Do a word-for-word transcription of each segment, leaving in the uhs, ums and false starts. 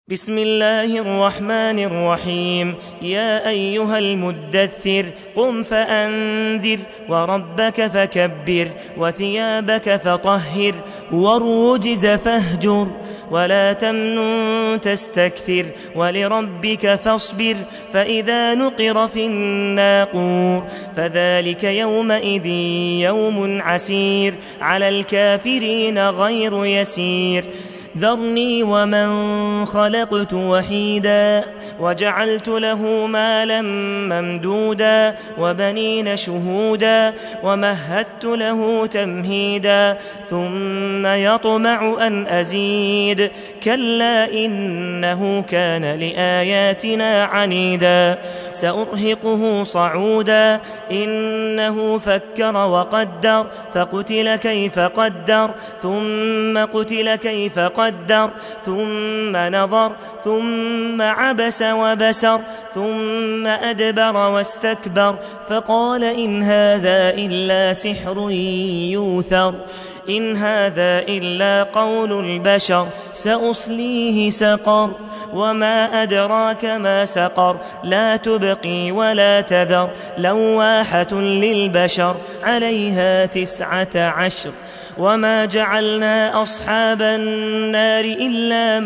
بسم الله الرحمن الرحيم. يا أيها المدثر قم فأنذر وربك فكبر وثيابك فطهر والرجز فاهجر ولا تمنن تستكثر ولربك فاصبر فإذا نقر في الناقور فذلك يومئذ يوم عسير على الكافرين غير يسير. ذرني ومن خلقت وحيدا وجعلت له مالا ممدودا وبنين شهودا ومهدت له تمهيدا ثم يطمع أن أزيد كلا إنه كان لآياتنا عنيدا سأرهقه صعودا إنه فكر وقدر فقتل كيف قدر ثم قتل كيف قدر ثم نظر ثم عبس وبسر ثم أدبر واستكبر فقال إن هذا إلا سحر يوثر إن هذا إلا قول البشر سأصليه سقر وما أدراك ما سقر لا تبقي ولا تذر لواحة للبشر عليها تسعة عشر. وما جعلنا أصحاب النار إلا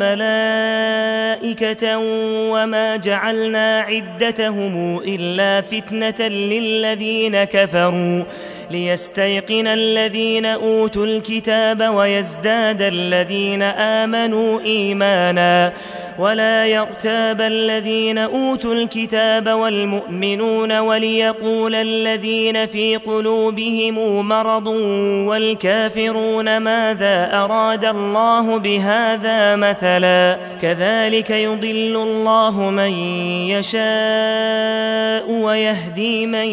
ملائكة وما جعلنا عدتهم إلا فتنة للذين كفروا ليستيقن الذين أوتوا الكتاب ويزداد الذين آمنوا إيمانا ولا يرتاب الذين أوتوا الكتاب والمؤمنون وليقول الذين في قلوبهم مرض والكافرون ماذا أراد الله بهذا مثلا كذلك يضل الله من يشاء ويهدي من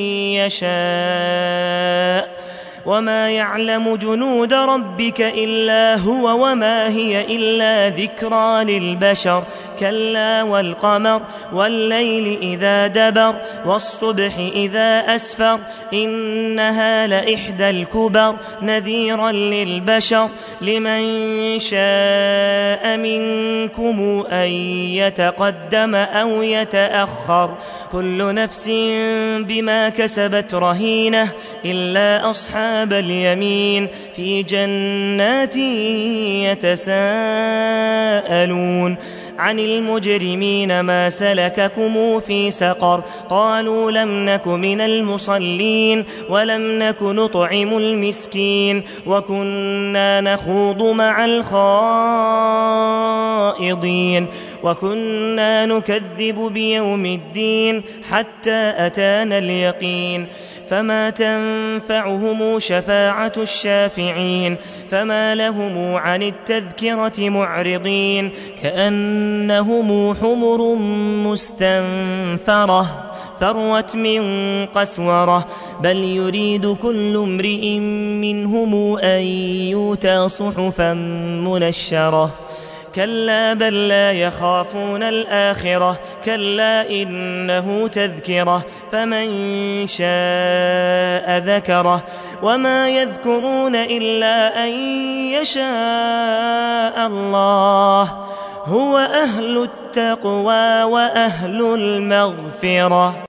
يشاء وما يعلم جنود ربك إلا هو وما هي إلا ذكرى للبشر كلا والقمر والليل إذا دبر والصبح إذا أسفر إنها لإحدى الكبر نذيرا للبشر لمن شاء منكم أن يتقدم أو يتأخر كل نفس بما كسبت رهينة إلا أصحاب اليمين في جنات يتساءلون عن المجرمين ما سلككم في سقر قالوا لم نك من المصلين ولم نك نطعم المسكين وكنا نخوض مع الخائضين وكنا نكذب بيوم الدين حتى أتانا اليقين فما تنفعهم شفاعة الشافعين فما لهم عن التذكرة معرضين كأنهم حمر مستنفرة فروت من قسورة بل يريد كل امرئ منهم أن يؤتى صحفا منشرة كلا بل لا يخافون الآخرة كلا إنه تذكرة فمن شاء ذكره وما يذكرون إلا أن يشاء الله هو أهل التقوى وأهل المغفرة.